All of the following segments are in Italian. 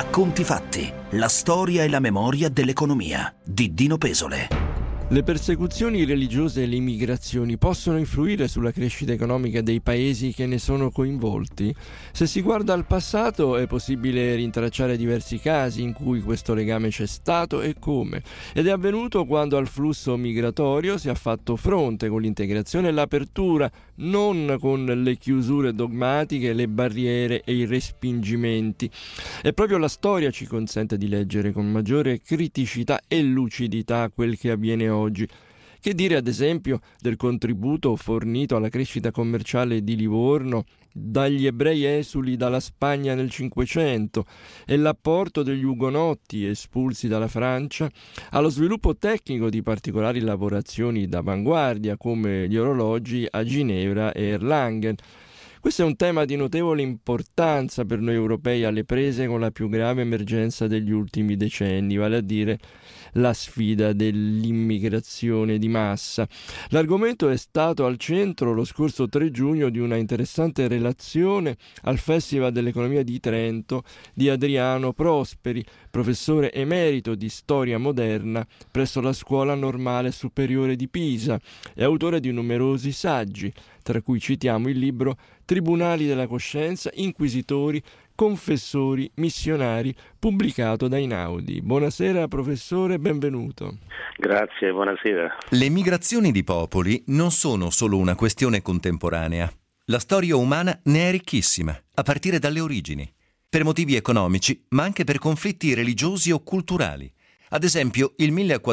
Conti fatti, la storia e la memoria dell'economia di Dino Pesole. Le persecuzioni religiose e le immigrazioni possono influire sulla crescita economica dei paesi che ne sono coinvolti? Se si guarda al passato è possibile rintracciare diversi casi in cui questo legame c'è stato e come. Ed è avvenuto quando al flusso migratorio si è fatto fronte con l'integrazione e l'apertura, non con le chiusure dogmatiche, le barriere e i respingimenti. E proprio la storia ci consente di leggere con maggiore criticità e lucidità quel che avviene oggi. Che dire ad esempio del contributo fornito alla crescita commerciale di Livorno dagli ebrei esuli dalla Spagna nel Cinquecento e l'apporto degli ugonotti espulsi dalla Francia allo sviluppo tecnico di particolari lavorazioni d'avanguardia come gli orologi a Ginevra e Erlangen. Questo è un tema di notevole importanza per noi europei alle prese con la più grave emergenza degli ultimi decenni, vale a dire la sfida dell'immigrazione di massa. L'argomento è stato al centro lo scorso 3 giugno di una interessante relazione al Festival dell'Economia di Trento di Adriano Prosperi, professore emerito di storia moderna presso la Scuola Normale Superiore di Pisa e autore di numerosi saggi, tra cui citiamo il libro Tribunali della Coscienza, Inquisitori, Confessori, Missionari, pubblicato da Einaudi. Buonasera professore, benvenuto. Grazie, buonasera. Le migrazioni di popoli non sono solo una questione contemporanea. La storia umana ne è ricchissima, a partire dalle origini, per motivi economici, ma anche per conflitti religiosi o culturali. Ad esempio, il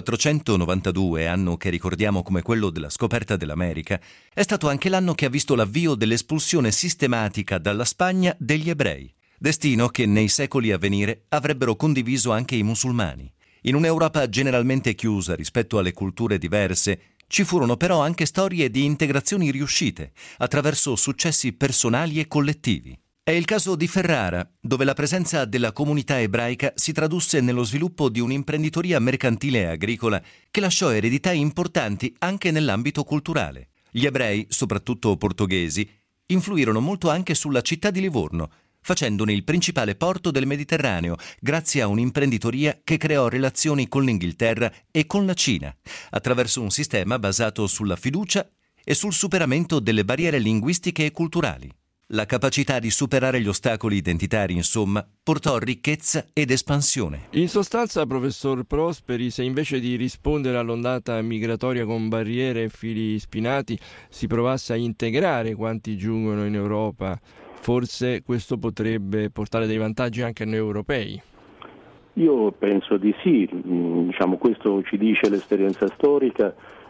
1492, anno che ricordiamo come quello della scoperta dell'America, è stato anche l'anno che ha visto l'avvio dell'espulsione sistematica dalla Spagna degli ebrei, destino che nei secoli a venire avrebbero condiviso anche i musulmani. In un'Europa generalmente chiusa rispetto alle culture diverse, ci furono però anche storie di integrazioni riuscite, attraverso successi personali e collettivi. È il caso di Ferrara, dove la presenza della comunità ebraica si tradusse nello sviluppo di un'imprenditoria mercantile e agricola che lasciò eredità importanti anche nell'ambito culturale. Gli ebrei, soprattutto portoghesi, influirono molto anche sulla città di Livorno, facendone il principale porto del Mediterraneo, grazie a un'imprenditoria che creò relazioni con l'Inghilterra e con la Cina, attraverso un sistema basato sulla fiducia e sul superamento delle barriere linguistiche e culturali. La capacità di superare gli ostacoli identitari, insomma, portò ricchezza ed espansione. In sostanza, professor Prosperi, se invece di rispondere all'ondata migratoria con barriere e fili spinati si provasse a integrare quanti giungono in Europa, forse questo potrebbe portare dei vantaggi anche a noi europei. Io penso di sì, questo ci dice l'esperienza storica,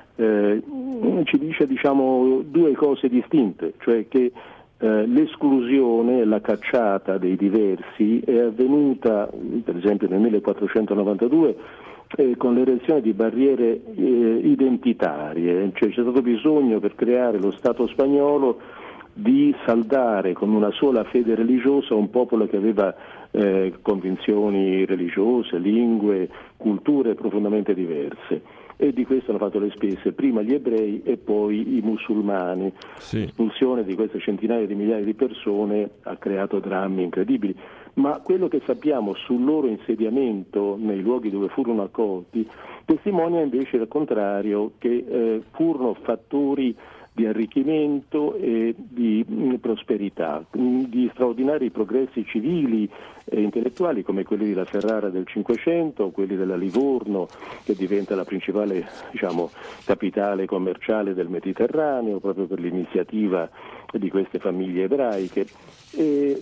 ci dice due cose distinte, cioè che l'esclusione, la cacciata dei diversi è avvenuta per esempio nel 1492 con l'erezione di barriere identitarie, cioè c'è stato bisogno per creare lo Stato spagnolo di saldare con una sola fede religiosa un popolo che aveva convinzioni religiose, lingue, culture profondamente diverse. E di questo hanno fatto le spese prima gli ebrei e poi i musulmani. Sì. L'espulsione di queste centinaia di migliaia di persone ha creato drammi incredibili, ma quello che sappiamo sul loro insediamento nei luoghi dove furono accolti testimonia invece al contrario che furono fattori di arricchimento e di prosperità, di straordinari progressi civili e intellettuali come quelli della Ferrara del Cinquecento, quelli della Livorno che diventa la principale capitale commerciale del Mediterraneo proprio per l'iniziativa di queste famiglie ebraiche. E,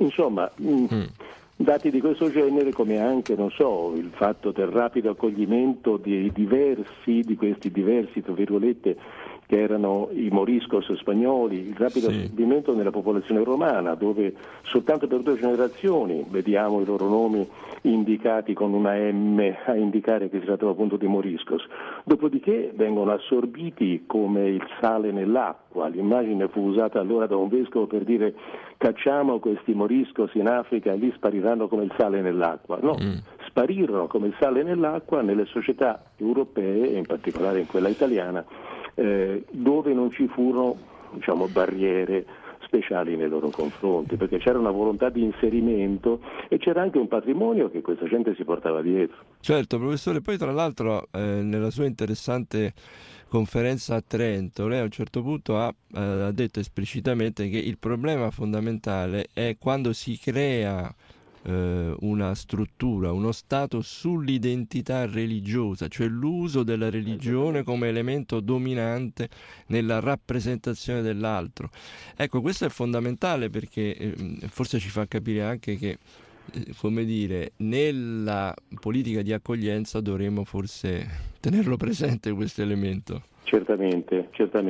dati di questo genere, come anche il fatto del rapido accoglimento di questi diversi tra virgolette che erano i moriscos spagnoli, il rapido accoglimento nella popolazione romana, dove soltanto per 2 generazioni vediamo i loro nomi indicati con una M a indicare che si trattava appunto di moriscos. Dopodiché vengono assorbiti come il sale nell'acqua. L'immagine fu usata allora da un vescovo per dire: cacciamo questi moriscos in Africa e lì spariranno come il sale nell'acqua. No, sparirono come il sale nell'acqua nelle società europee e in particolare in quella italiana, dove non ci furono barriere speciali nei loro confronti, perché c'era una volontà di inserimento e c'era anche un patrimonio che questa gente si portava dietro. Certo, professore, poi tra l'altro nella sua interessante conferenza a Trento, lei a un certo punto ha detto esplicitamente che il problema fondamentale è quando si crea una struttura, uno Stato sull'identità religiosa, cioè l'uso della religione come elemento dominante nella rappresentazione dell'altro. Ecco, questo è fondamentale perché forse ci fa capire anche che, come dire, nella politica di accoglienza dovremmo forse tenerlo presente questo elemento. Certamente.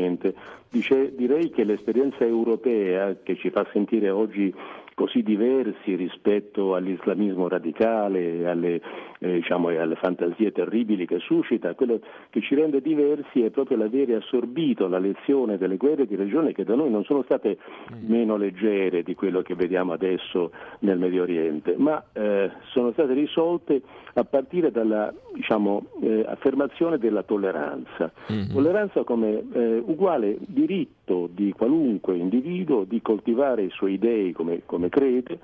Direi che l'esperienza europea, che ci fa sentire oggi così diversi rispetto all'islamismo radicale e alle fantasie terribili che suscita, quello che ci rende diversi è proprio l'avere assorbito la lezione delle guerre di religione, che da noi non sono state meno leggere di quello che vediamo adesso nel Medio Oriente, ma sono state risolte a partire dalla affermazione della tolleranza. Tolleranza come uguale diritto di qualunque individuo di coltivare i suoi dei come crede,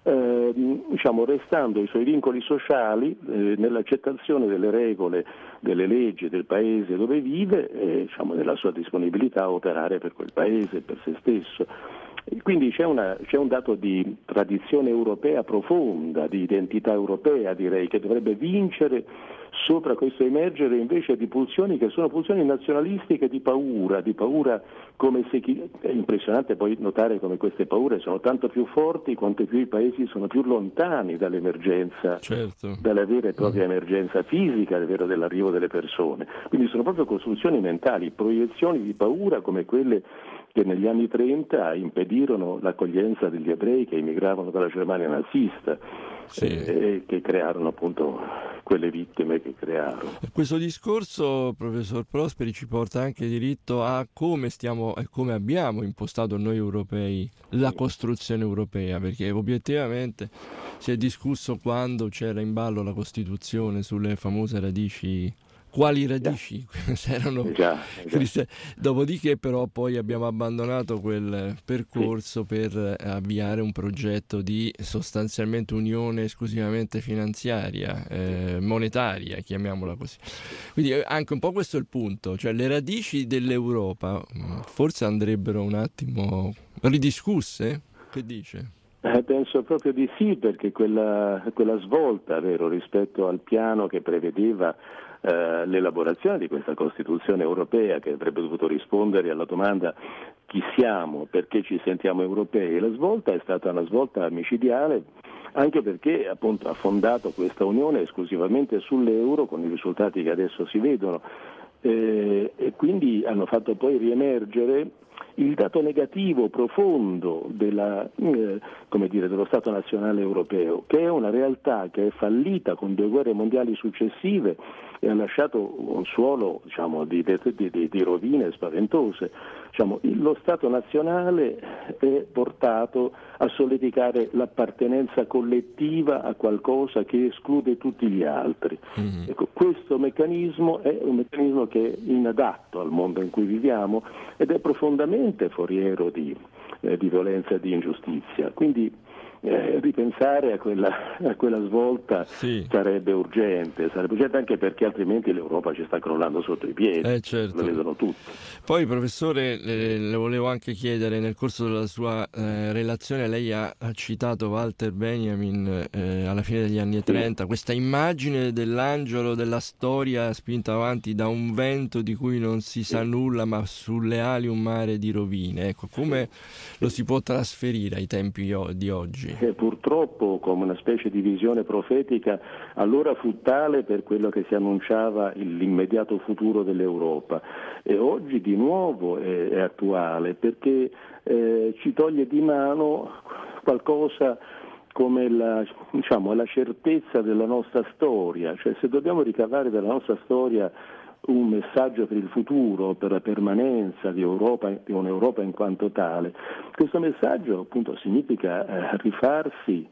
restando i suoi vincoli sociali nell'accettazione delle regole, delle leggi del paese dove vive e nella sua disponibilità a operare per quel paese, per se stesso. Quindi c'è un dato di tradizione europea profonda, di identità europea, direi, che dovrebbe vincere sopra questo emergere invece di pulsioni che sono pulsioni nazionalistiche di paura come se è impressionante poi notare come queste paure sono tanto più forti quanto più i paesi sono più lontani dall'emergenza, certo, dalla vera e propria emergenza fisica, davvero dell'arrivo delle persone. Quindi sono proprio costruzioni mentali, proiezioni di paura come quelle che negli anni 30 impedirono l'accoglienza degli ebrei che emigravano dalla Germania nazista, e che crearono appunto quelle vittime che crearono. Questo discorso, professor Prosperi, ci porta anche diritto a come abbiamo impostato noi europei la costruzione europea, perché obiettivamente si è discusso quando c'era in ballo la Costituzione sulle famose radici. Quali radici? Erano cristiane. Dopodiché però poi abbiamo abbandonato quel percorso per avviare un progetto di sostanzialmente unione esclusivamente finanziaria, monetaria, chiamiamola così. Quindi anche un po' questo è il punto, cioè le radici dell'Europa forse andrebbero un attimo ridiscusse? Che dice? Penso proprio di sì, perché quella svolta, vero, rispetto al piano che prevedeva l'elaborazione di questa Costituzione europea, che avrebbe dovuto rispondere alla domanda chi siamo, perché ci sentiamo europei, la svolta è stata una svolta micidiale, anche perché appunto ha fondato questa unione esclusivamente sull'euro, con i risultati che adesso si vedono, e quindi hanno fatto poi riemergere il dato negativo profondo dello Stato nazionale europeo, che è una realtà che è fallita con 2 guerre mondiali successive e ha lasciato un suolo di rovine spaventose. Lo Stato nazionale è portato a sollecitare l'appartenenza collettiva a qualcosa che esclude tutti gli altri. Ecco, questo meccanismo è un meccanismo che è inadatto al mondo in cui viviamo ed è profondamente foriero di violenza e di ingiustizia. Quindi ripensare a quella svolta sarebbe urgente anche perché altrimenti l'Europa ci sta crollando sotto i piedi, certo. Lo vedono tutti. Poi professore, le volevo anche chiedere, nel corso della sua relazione lei ha citato Walter Benjamin alla fine degli anni 30, questa immagine dell'angelo della storia spinta avanti da un vento di cui non si sa nulla, ma sulle ali un mare di rovine. Ecco, come lo si può trasferire ai tempi di oggi? Purtroppo, come una specie di visione profetica, allora fu tale per quello che si annunciava l'immediato futuro dell'Europa, e oggi di nuovo è attuale perché ci toglie di mano qualcosa come la certezza della nostra storia, cioè se dobbiamo ricavare dalla nostra storia un messaggio per il futuro, per la permanenza di un'Europa in quanto tale. Questo messaggio appunto significa rifarsi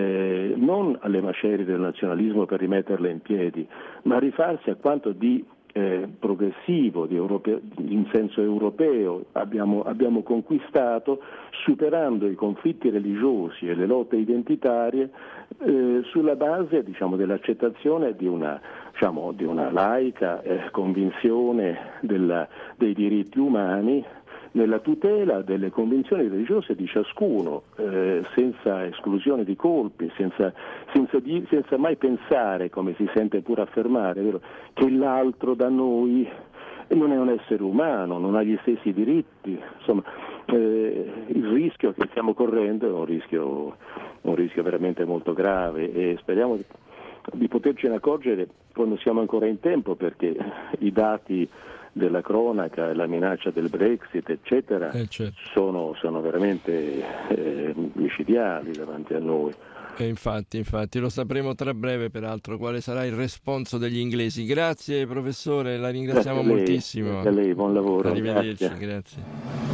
non alle macerie del nazionalismo per rimetterle in piedi, ma rifarsi a quanto di progressivo, in senso europeo, abbiamo conquistato, superando i conflitti religiosi e le lotte identitarie sulla base, dell'accettazione di una laica convinzione dei diritti umani, nella tutela delle convinzioni religiose di ciascuno, senza esclusione di colpi, senza mai pensare, come si sente pure affermare, vero, che l'altro da noi non è un essere umano, non ha gli stessi diritti. Insomma, il rischio che stiamo correndo è un rischio veramente molto grave, e speriamo di potercene accorgere quando siamo ancora in tempo, perché i dati della cronaca, la minaccia del Brexit, eccetera, certo. sono veramente micidiali davanti a noi. Infatti, lo sapremo tra breve, peraltro, quale sarà il responso degli inglesi. Grazie professore, la ringraziamo moltissimo. Grazie a lei, buon lavoro. Arrivederci, grazie.